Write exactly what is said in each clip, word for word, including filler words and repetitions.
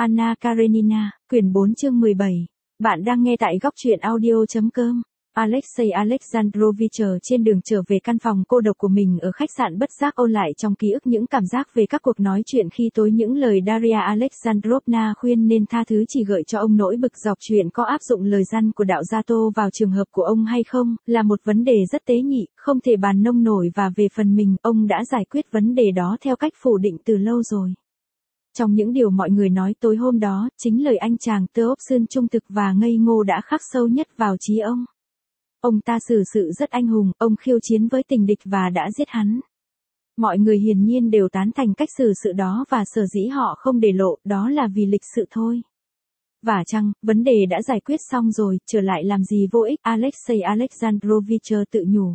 Anna Karenina, quyển bốn chương mười bảy. Bạn đang nghe tại góc truyện audio.com. Alexei Alexandrovich trên đường trở về căn phòng cô độc của mình ở khách sạn bất giác ôn lại trong ký ức những cảm giác về các cuộc nói chuyện khi tối, những lời Daria Alexandrovna khuyên nên tha thứ chỉ gợi cho ông nỗi bực dọc. Chuyện có áp dụng lời răn của đạo Gia Tô vào trường hợp của ông hay không, là một vấn đề rất tế nhị, không thể bàn nông nổi, và về phần mình, ông đã giải quyết vấn đề đó theo cách phủ định từ lâu rồi. Trong những điều mọi người nói tối hôm đó, chính lời anh chàng Theobson trung thực và ngây ngô đã khắc sâu nhất vào trí ông. Ông ta xử sự rất anh hùng, ông khiêu chiến với tình địch và đã giết hắn. Mọi người hiển nhiên đều tán thành cách xử sự đó, và sở dĩ họ không để lộ, đó là vì lịch sự thôi. Và chăng, vấn đề đã giải quyết xong rồi, trở lại làm gì vô ích, Alexei Alexandrovich tự nhủ.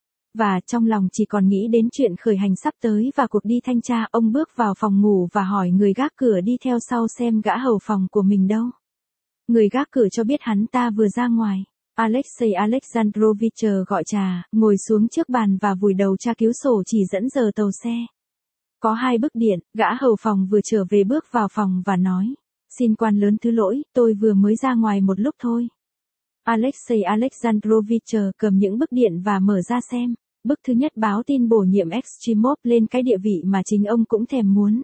Và trong lòng chỉ còn nghĩ đến chuyện khởi hành sắp tới và cuộc đi thanh tra. Ông bước vào phòng ngủ và hỏi người gác cửa đi theo sau xem gã hầu phòng của mình đâu. Người gác cửa cho biết hắn ta vừa ra ngoài. Alexei Alexandrovich gọi trà, ngồi xuống trước bàn và vùi đầu tra cứu sổ chỉ dẫn giờ tàu xe. Có hai bức điện. Gã hầu phòng vừa trở về bước vào phòng và nói: "Xin quan lớn thứ lỗi, tôi vừa mới ra ngoài một lúc thôi." Alexei Alexandrovich cầm những bức điện và mở ra xem. Bức thứ nhất báo tin bổ nhiệm Extremov lên cái địa vị mà chính ông cũng thèm muốn.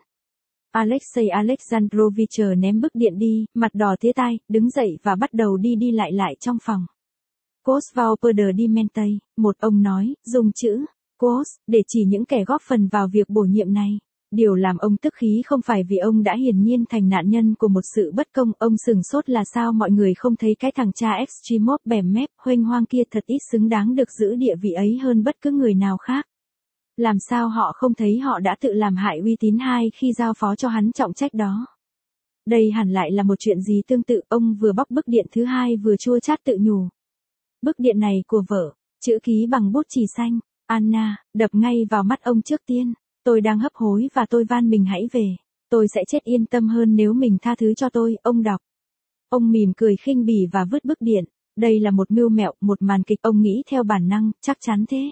Alexei Alexandrovich ném bức điện đi, mặt đỏ tía tai, đứng dậy và bắt đầu đi đi lại lại trong phòng. "Cos Vauper di Mente", một ông nói, dùng chữ Cos để chỉ những kẻ góp phần vào việc bổ nhiệm này. Điều làm ông tức khí không phải vì ông đã hiển nhiên thành nạn nhân của một sự bất công, ông sửng sốt là sao mọi người không thấy cái thằng cha Extremov bèm mép, huênh hoang kia thật ít xứng đáng được giữ địa vị ấy hơn bất cứ người nào khác. Làm sao họ không thấy họ đã tự làm hại uy tín hai khi giao phó cho hắn trọng trách đó. Đây hẳn lại là một chuyện gì tương tự. Ông vừa bóc bức điện thứ hai vừa chua chát tự nhủ. Bức điện này của vợ, chữ ký bằng bút chì xanh, Anna, đập ngay vào mắt ông trước tiên. "Tôi đang hấp hối và tôi van mình hãy về. Tôi sẽ chết yên tâm hơn nếu mình tha thứ cho tôi." Ông đọc. Ông mỉm cười khinh bỉ và vứt bức điện. Đây là một mưu mẹo, một màn kịch, ông nghĩ theo bản năng, chắc chắn thế.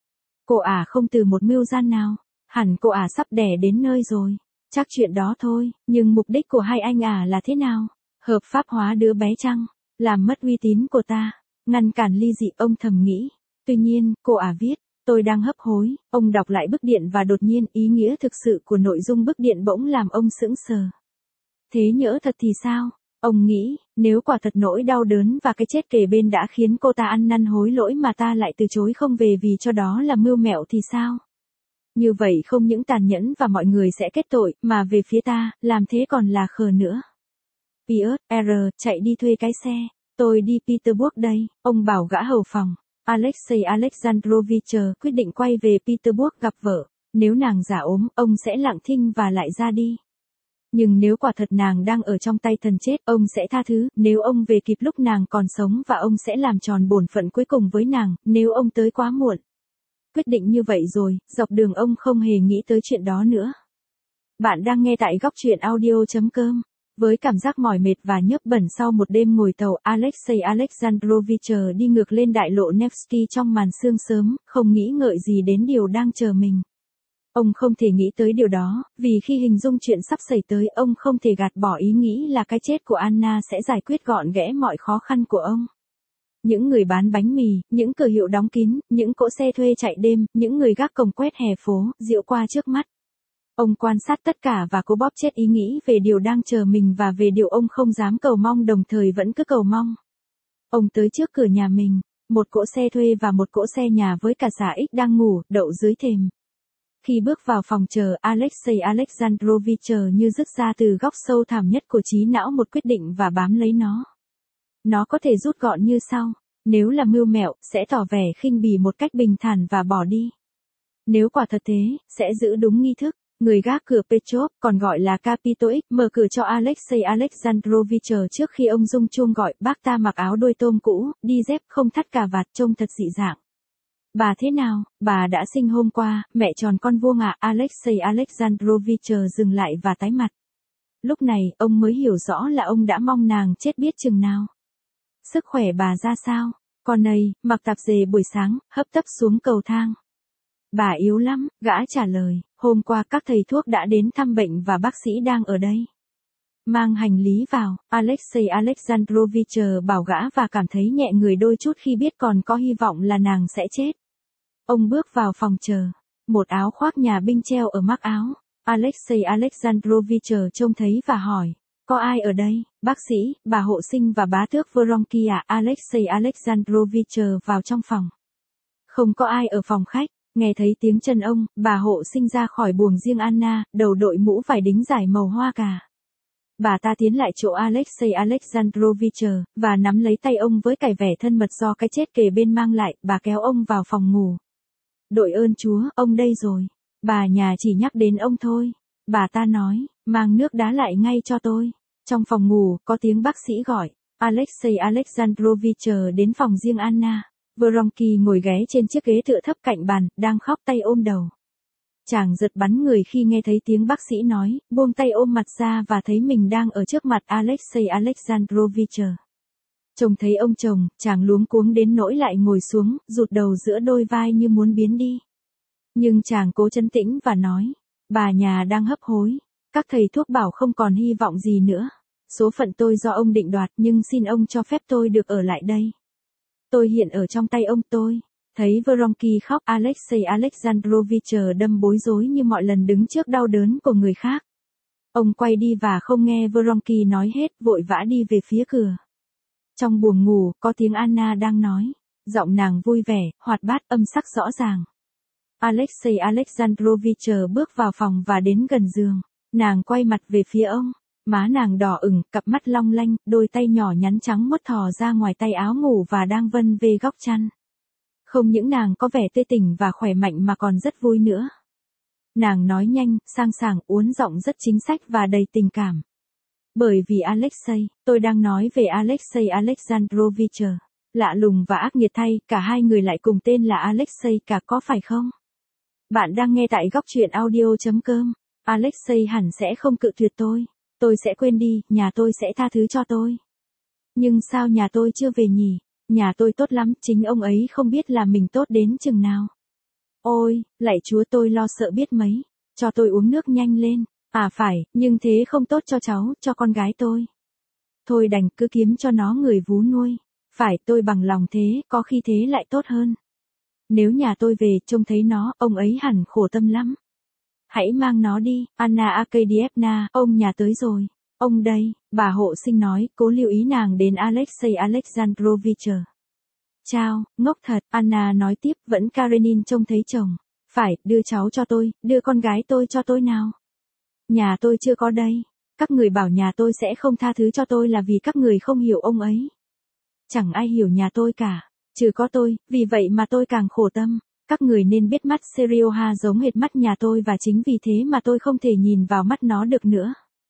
Cô ả không từ một mưu gian nào. Hẳn cô ả sắp đẻ đến nơi rồi. Chắc chuyện đó thôi, nhưng mục đích của hai anh ả là thế nào? Hợp pháp hóa đứa bé chăng? Làm mất uy tín của ta? Ngăn cản ly dị, ông thầm nghĩ. Tuy nhiên, cô ả viết: "Tôi đang hấp hối." Ông đọc lại bức điện và đột nhiên ý nghĩa thực sự của nội dung bức điện bỗng làm ông sững sờ. Thế nhỡ thật thì sao? Ông nghĩ, nếu quả thật nỗi đau đớn và cái chết kề bên đã khiến cô ta ăn năn hối lỗi mà ta lại từ chối không về vì cho đó là mưu mẹo thì sao? Như vậy không những tàn nhẫn và mọi người sẽ kết tội, mà về phía ta, làm thế còn là khờ nữa. Piotr, R, chạy đi thuê cái xe. Tôi đi Petersburg đây, ông bảo gã hầu phòng. Alexei Alexandrovich quyết định quay về Petersburg gặp vợ. Nếu nàng giả ốm, ông sẽ lặng thinh và lại ra đi. Nhưng nếu quả thật nàng đang ở trong tay thần chết, ông sẽ tha thứ. Nếu ông về kịp lúc nàng còn sống, và ông sẽ làm tròn bổn phận cuối cùng với nàng, nếu ông tới quá muộn. Quyết định như vậy rồi, dọc đường ông không hề nghĩ tới chuyện đó nữa. Bạn đang nghe tại góc truyện audio.com. Với cảm giác mỏi mệt và nhớp bẩn sau một đêm ngồi tàu, Alexei Alexandrovich đi ngược lên đại lộ Nevsky trong màn sương sớm, không nghĩ ngợi gì đến điều đang chờ mình. Ông không thể nghĩ tới điều đó, vì khi hình dung chuyện sắp xảy tới, ông không thể gạt bỏ ý nghĩ là cái chết của Anna sẽ giải quyết gọn ghẽ mọi khó khăn của ông. Những người bán bánh mì, những cửa hiệu đóng kín, những cỗ xe thuê chạy đêm, những người gác cổng quét hè phố, diệu qua trước mắt. Ông quan sát tất cả và cố bóp chết ý nghĩ về điều đang chờ mình và về điều ông không dám cầu mong đồng thời vẫn cứ cầu mong. Ông tới trước cửa nhà mình, một cỗ xe thuê và một cỗ xe nhà với cả xà ích đang ngủ, đậu dưới thềm. Khi bước vào phòng chờ, Alexei Alexandrovich như rứt ra từ góc sâu thẳm nhất của trí não một quyết định và bám lấy nó. Nó có thể rút gọn như sau: nếu là mưu mẹo, sẽ tỏ vẻ khinh bỉ một cách bình thản và bỏ đi. Nếu quả thật thế, sẽ giữ đúng nghi thức. Người gác cửa Petrov, còn gọi là Capitoic, mở cửa cho Alexei Alexandrovich trước khi ông rung chuông gọi. Bác ta mặc áo đôi tôm cũ, đi dép không thắt cà vạt, trông thật dị dạng. "Bà thế nào? Bà đã sinh hôm qua, mẹ tròn con vuông à?" Alexei Alexandrovich dừng lại và tái mặt. Lúc này, ông mới hiểu rõ là ông đã mong nàng chết biết chừng nào. "Sức khỏe bà ra sao? Con ơi", mặc tạp dề buổi sáng, hấp tấp xuống cầu thang. "Bà yếu lắm", gã trả lời, "hôm qua các thầy thuốc đã đến thăm bệnh và bác sĩ đang ở đây." Mang hành lý vào, Alexei Alexandrovich bảo gã và cảm thấy nhẹ người đôi chút khi biết còn có hy vọng là nàng sẽ chết. Ông bước vào phòng chờ. Một áo khoác nhà binh treo ở mác áo. Alexei Alexandrovich trông thấy và hỏi. Có ai ở đây? Bác sĩ, bà hộ sinh và bá tước Voronky à? Alexei Alexandrovich vào trong phòng. Không có ai ở phòng khách. Nghe thấy tiếng chân ông, bà hộ sinh ra khỏi buồng riêng Anna, đầu đội mũ vải đính dài màu hoa cà. Bà ta tiến lại chỗ Alexei Alexandrovich, và nắm lấy tay ông với cải vẻ thân mật do cái chết kề bên mang lại, bà kéo ông vào phòng ngủ. Đội ơn Chúa, ông đây rồi. Bà nhà chỉ nhắc đến ông thôi. Bà ta nói, mang nước đá lại ngay cho tôi. Trong phòng ngủ, có tiếng bác sĩ gọi. Alexei Alexandrovich đến phòng riêng Anna. Voronky ngồi ghé trên chiếc ghế tựa thấp cạnh bàn, đang khóc tay ôm đầu. Chàng giật bắn người khi nghe thấy tiếng bác sĩ nói, buông tay ôm mặt ra và thấy mình đang ở trước mặt Alexei Alexandrovich. Trông thấy ông chồng, chàng luống cuống đến nỗi lại ngồi xuống, rụt đầu giữa đôi vai như muốn biến đi. Nhưng chàng cố trấn tĩnh và nói, bà nhà đang hấp hối, các thầy thuốc bảo không còn hy vọng gì nữa. Số phận tôi do ông định đoạt nhưng xin ông cho phép tôi được ở lại đây. Tôi hiện ở trong tay ông tôi. Thấy Voronky khóc, Alexei Alexandrovich đâm bối rối như mọi lần đứng trước đau đớn của người khác. Ông quay đi và không nghe Voronky nói hết, vội vã đi về phía cửa. Trong buồng ngủ, có tiếng Anna đang nói. Giọng nàng vui vẻ, hoạt bát, âm sắc rõ ràng. Alexei Alexandrovich bước vào phòng và đến gần giường. Nàng quay mặt về phía ông. Má nàng đỏ ửng, cặp mắt long lanh, đôi tay nhỏ nhắn trắng muốt thò ra ngoài tay áo ngủ và đang vân về góc chăn. Không những nàng có vẻ tươi tỉnh và khỏe mạnh mà còn rất vui nữa. Nàng nói nhanh, sang sảng, uốn giọng rất chính sách và đầy tình cảm. Bởi vì Alexei, tôi đang nói về Alexei Alexandrovich. Lạ lùng và ác nghiệt thay, cả hai người lại cùng tên là Alexei cả, có phải không? Bạn đang nghe tại góc truyện audio chấm com. Alexei hẳn sẽ không cự tuyệt tôi. Tôi sẽ quên đi, nhà tôi sẽ tha thứ cho tôi. Nhưng sao nhà tôi chưa về nhỉ? Nhà tôi tốt lắm, chính ông ấy không biết là mình tốt đến chừng nào. Ôi, lạy Chúa, tôi lo sợ biết mấy. Cho tôi uống nước nhanh lên. À phải, nhưng thế không tốt cho cháu, cho con gái tôi. Thôi đành cứ kiếm cho nó người vú nuôi. Phải, tôi bằng lòng thế, có khi thế lại tốt hơn. Nếu nhà tôi về, trông thấy nó, ông ấy hẳn khổ tâm lắm. Hãy mang nó đi, Anna Arkadievna, ông nhà tới rồi. Ông đây, bà hộ sinh nói, cố lưu ý nàng đến Alexei Alexandrovich. Chào, ngốc thật, Anna nói tiếp, vẫn Karenin trông thấy chồng. Phải, đưa cháu cho tôi, đưa con gái tôi cho tôi nào. Nhà tôi chưa có đây. Các người bảo nhà tôi sẽ không tha thứ cho tôi là vì các người không hiểu ông ấy. Chẳng ai hiểu nhà tôi cả, trừ có tôi, vì vậy mà tôi càng khổ tâm. Các người nên biết mắt Serioha giống hệt mắt nhà tôi và chính vì thế mà tôi không thể nhìn vào mắt nó được nữa.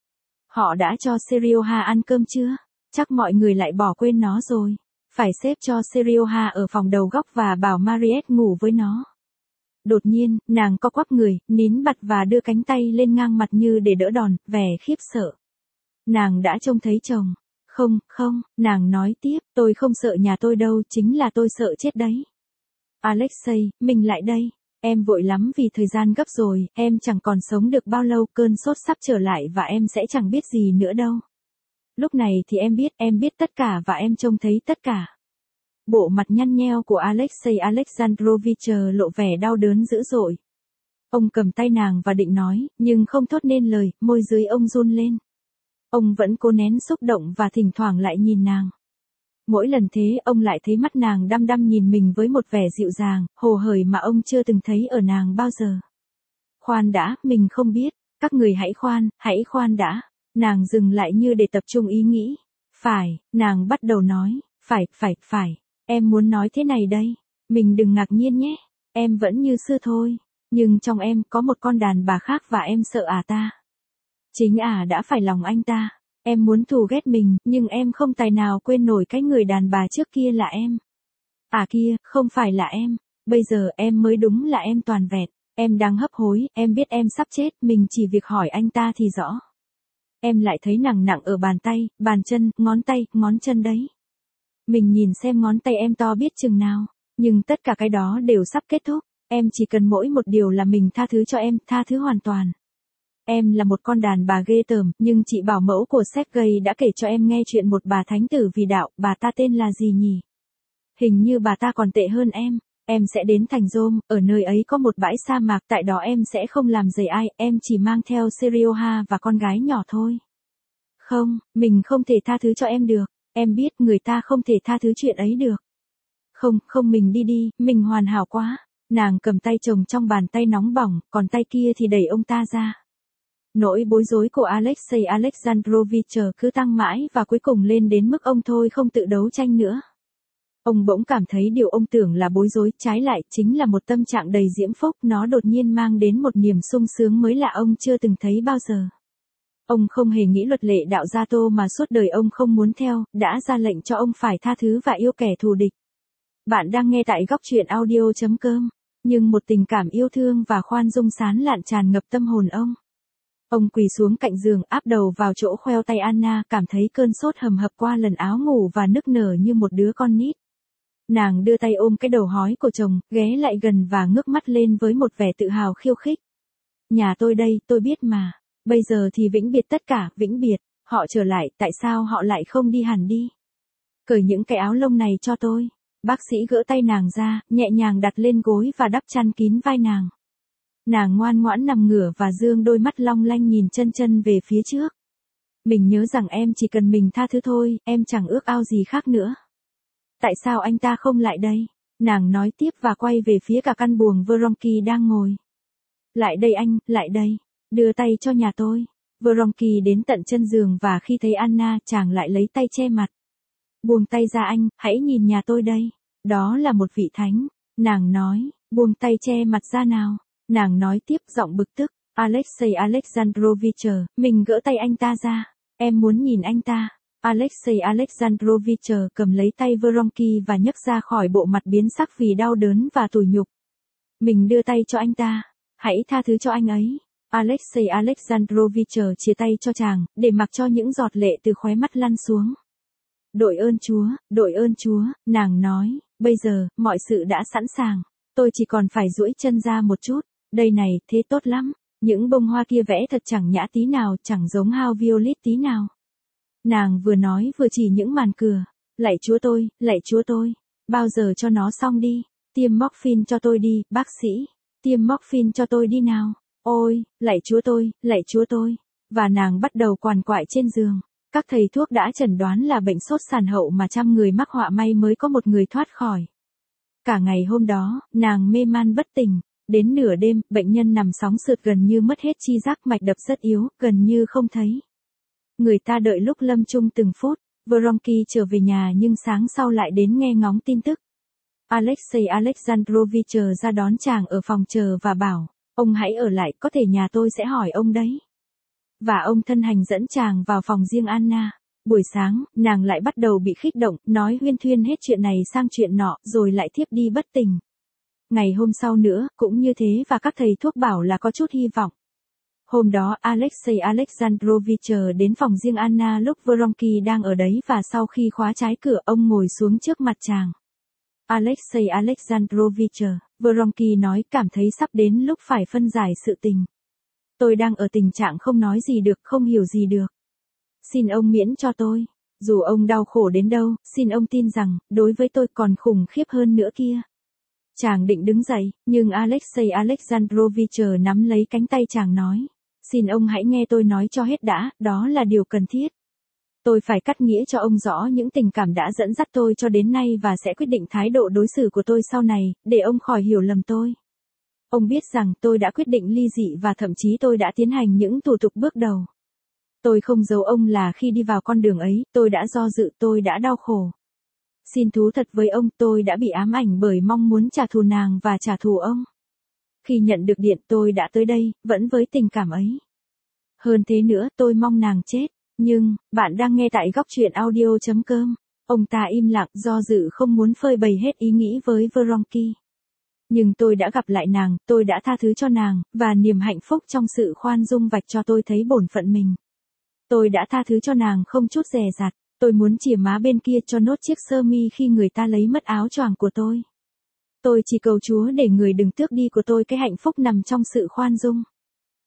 Họ đã cho Serioha ăn cơm chưa? Chắc mọi người lại bỏ quên nó rồi. Phải xếp cho Serioha ở phòng đầu góc và bảo Mariette ngủ với nó. Đột nhiên, nàng co quắp người, nín bặt và đưa cánh tay lên ngang mặt như để đỡ đòn, vẻ khiếp sợ. Nàng đã trông thấy chồng. Không, không, nàng nói tiếp, tôi không sợ nhà tôi đâu, chính là tôi sợ chết đấy. Alexei, mình lại đây. Em vội lắm vì thời gian gấp rồi, em chẳng còn sống được bao lâu, cơn sốt sắp trở lại và em sẽ chẳng biết gì nữa đâu. Lúc này thì em biết, em biết tất cả và em trông thấy tất cả. Bộ mặt nhăn nheo của Alexei Alexandrovich lộ vẻ đau đớn dữ dội. Ông cầm tay nàng và định nói, nhưng không thốt nên lời, môi dưới ông run lên. Ông vẫn cố nén xúc động và thỉnh thoảng lại nhìn nàng. Mỗi lần thế ông lại thấy mắt nàng đăm đăm nhìn mình với một vẻ dịu dàng, hồ hởi mà ông chưa từng thấy ở nàng bao giờ. Khoan đã, mình không biết, các người hãy khoan, hãy khoan đã. Nàng dừng lại như để tập trung ý nghĩ. Phải, nàng bắt đầu nói, phải, phải, phải, em muốn nói thế này đây. Mình đừng ngạc nhiên nhé, em vẫn như xưa thôi, nhưng trong em có một con đàn bà khác và em sợ ả ta. Chính ả đã phải lòng anh ta. Em muốn thù ghét mình, nhưng em không tài nào quên nổi cái người đàn bà trước kia là em. À kia, không phải là em. Bây giờ em mới đúng là em toàn vẹn. Em đang hấp hối, em biết em sắp chết, mình chỉ việc hỏi anh ta thì rõ. Em lại thấy nặng nặng ở bàn tay, bàn chân, ngón tay, ngón chân đấy. Mình nhìn xem ngón tay em to biết chừng nào. Nhưng tất cả cái đó đều sắp kết thúc. Em chỉ cần mỗi một điều là mình tha thứ cho em, tha thứ hoàn toàn. Em là một con đàn bà ghê tởm, nhưng chị bảo mẫu của Sergei đã kể cho em nghe chuyện một bà thánh tử vì đạo, bà ta tên là gì nhỉ? Hình như bà ta còn tệ hơn em. Em sẽ đến thành Rome, ở nơi ấy có một bãi sa mạc, tại đó em sẽ không làm rầy ai, em chỉ mang theo Serioha và con gái nhỏ thôi. Không, mình không thể tha thứ cho em được. Em biết người ta không thể tha thứ chuyện ấy được. Không, không mình đi đi, mình hoàn hảo quá. Nàng cầm tay chồng trong bàn tay nóng bỏng, còn tay kia thì đẩy ông ta ra. Nỗi bối rối của Alexei Alexandrovich cứ tăng mãi và cuối cùng lên đến mức ông thôi không tự đấu tranh nữa. Ông bỗng cảm thấy điều ông tưởng là bối rối, trái lại chính là một tâm trạng đầy diễm phúc, nó đột nhiên mang đến một niềm sung sướng mới lạ ông chưa từng thấy bao giờ. Ông không hề nghĩ luật lệ đạo gia Tô mà suốt đời ông không muốn theo, đã ra lệnh cho ông phải tha thứ và yêu kẻ thù địch. Bạn đang nghe tại góc truyện audio chấm com, nhưng một tình cảm yêu thương và khoan dung sán lạn tràn ngập tâm hồn ông. Ông quỳ xuống cạnh giường, áp đầu vào chỗ khoeo tay Anna, cảm thấy cơn sốt hầm hập qua lần áo ngủ và nức nở như một đứa con nít. Nàng đưa tay ôm cái đầu hói của chồng, ghé lại gần và ngước mắt lên với một vẻ tự hào khiêu khích. Nhà tôi đây, tôi biết mà. Bây giờ thì vĩnh biệt tất cả, vĩnh biệt. Họ trở lại, tại sao họ lại không đi hẳn đi? Cởi những cái áo lông này cho tôi. Bác sĩ gỡ tay nàng ra, nhẹ nhàng đặt lên gối và đắp chăn kín vai nàng. Nàng ngoan ngoãn nằm ngửa và dương đôi mắt long lanh nhìn chân chân về phía trước. Mình nhớ rằng em chỉ cần mình tha thứ thôi, em chẳng ước ao gì khác nữa. Tại sao anh ta không lại đây? Nàng nói tiếp và quay về phía cả căn buồng Vronsky đang ngồi. Lại đây anh, lại đây. Đưa tay cho nhà tôi. Vronsky đến tận chân giường và khi thấy Anna, chàng lại lấy tay che mặt. Buông tay ra anh, hãy nhìn nhà tôi đây. Đó là một vị thánh. Nàng nói, buông tay che mặt ra nào. Nàng nói tiếp giọng bực tức. Alexei Alexandrovich, mình gỡ tay anh ta ra. Em muốn nhìn anh ta. Alexei Alexandrovich cầm lấy tay Vronsky và nhấc ra khỏi bộ mặt biến sắc vì đau đớn và tủi nhục. Mình đưa tay cho anh ta. Hãy tha thứ cho anh ấy. Alexei Alexandrovich chia tay cho chàng, để mặc cho những giọt lệ từ khóe mắt lăn xuống. Đội ơn Chúa, đội ơn Chúa, nàng nói, bây giờ, mọi sự đã sẵn sàng. Tôi chỉ còn phải duỗi chân ra một chút. Đây này, thế tốt lắm. Những bông hoa kia vẽ thật chẳng nhã tí nào, chẳng giống hao violet tí nào. Nàng vừa nói vừa chỉ những màn cửa. Lạy Chúa tôi, lạy Chúa tôi. Bao giờ cho nó xong đi. Tiêm morphine cho tôi đi, bác sĩ. Tiêm morphine cho tôi đi nào. Ôi, lạy Chúa tôi, lạy Chúa tôi. Và nàng bắt đầu quằn quại trên giường. Các thầy thuốc đã chẩn đoán là bệnh sốt sàn hậu mà trăm người mắc họa may mới có một người thoát khỏi. Cả ngày hôm đó, nàng mê man bất tỉnh. Đến nửa đêm, bệnh nhân nằm sóng sượt gần như mất hết chi giác, mạch đập rất yếu, gần như không thấy. Người ta đợi lúc lâm chung từng phút. Vronsky trở về nhà nhưng sáng sau lại đến nghe ngóng tin tức. Alexei Alexandrovich ra đón chàng ở phòng chờ và bảo, ông hãy ở lại, có thể nhà tôi sẽ hỏi ông đấy. Và ông thân hành dẫn chàng vào phòng riêng Anna. Buổi sáng, nàng lại bắt đầu bị kích động, nói huyên thuyên hết chuyện này sang chuyện nọ, rồi lại thiếp đi bất tỉnh. Ngày hôm sau nữa, cũng như thế và các thầy thuốc bảo là có chút hy vọng. Hôm đó Alexei Alexandrovich đến phòng riêng Anna lúc Vronsky đang ở đấy và sau khi khóa trái cửa ông ngồi xuống trước mặt chàng. Alexei Alexandrovich, Vronsky nói cảm thấy sắp đến lúc phải phân giải sự tình. Tôi đang ở tình trạng không nói gì được, không hiểu gì được. Xin ông miễn cho tôi. Dù ông đau khổ đến đâu, xin ông tin rằng, đối với tôi còn khủng khiếp hơn nữa kia. Chàng định đứng dậy, nhưng Alexei Alexandrovich nắm lấy cánh tay chàng nói. Xin ông hãy nghe tôi nói cho hết đã, đó là điều cần thiết. Tôi phải cắt nghĩa cho ông rõ những tình cảm đã dẫn dắt tôi cho đến nay và sẽ quyết định thái độ đối xử của tôi sau này, để ông khỏi hiểu lầm tôi. Ông biết rằng tôi đã quyết định ly dị và thậm chí tôi đã tiến hành những thủ tục bước đầu. Tôi không giấu ông là khi đi vào con đường ấy, tôi đã do dự, tôi đã đau khổ. Xin thú thật với ông, tôi đã bị ám ảnh bởi mong muốn trả thù nàng và trả thù ông. Khi nhận được điện tôi đã tới đây, vẫn với tình cảm ấy. Hơn thế nữa, tôi mong nàng chết. Nhưng, bạn đang nghe tại góc truyện audio chấm com. Ông ta im lặng do dự không muốn phơi bày hết ý nghĩ với Vronsky. Nhưng tôi đã gặp lại nàng, tôi đã tha thứ cho nàng, và niềm hạnh phúc trong sự khoan dung vạch cho tôi thấy bổn phận mình. Tôi đã tha thứ cho nàng không chút dè dặt. Tôi muốn chìa má bên kia cho nốt chiếc sơ mi khi người ta lấy mất áo choàng của tôi. Tôi chỉ cầu Chúa để người đừng tước đi của tôi cái hạnh phúc nằm trong sự khoan dung.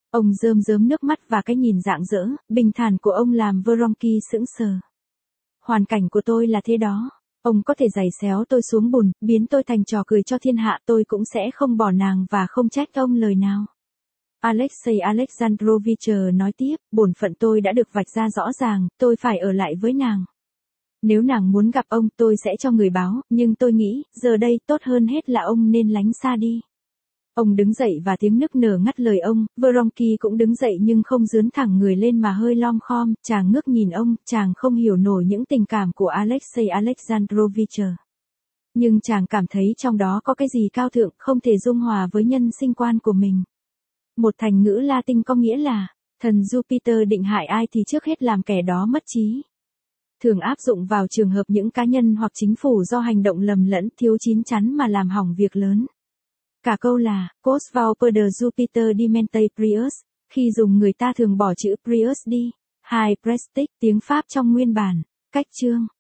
Ông rơm rớm nước mắt và cái nhìn rạng rỡ, bình thản của ông làm Vronsky sững sờ. Hoàn cảnh của tôi là thế đó. Ông có thể giày xéo tôi xuống bùn, biến tôi thành trò cười cho thiên hạ, tôi cũng sẽ không bỏ nàng và không trách ông lời nào. Alexei Alexandrovich nói tiếp, bổn phận tôi đã được vạch ra rõ ràng, tôi phải ở lại với nàng. Nếu nàng muốn gặp ông, tôi sẽ cho người báo, nhưng tôi nghĩ, giờ đây, tốt hơn hết là ông nên lánh xa đi. Ông đứng dậy và tiếng nức nở ngắt lời ông, Vronsky cũng đứng dậy nhưng không dướn thẳng người lên mà hơi lom khom, chàng ngước nhìn ông, chàng không hiểu nổi những tình cảm của Alexei Alexandrovich. Nhưng chàng cảm thấy trong đó có cái gì cao thượng, không thể dung hòa với nhân sinh quan của mình. Một thành ngữ Latin có nghĩa là, thần Jupiter định hại ai thì trước hết làm kẻ đó mất trí. Thường áp dụng vào trường hợp những cá nhân hoặc chính phủ do hành động lầm lẫn, thiếu chín chắn mà làm hỏng việc lớn. Cả câu là, Cos Pauper Jupiter Dimente Prius, khi dùng người ta thường bỏ chữ Prius đi. hai Prestige, tiếng Pháp trong nguyên bản, cách chương.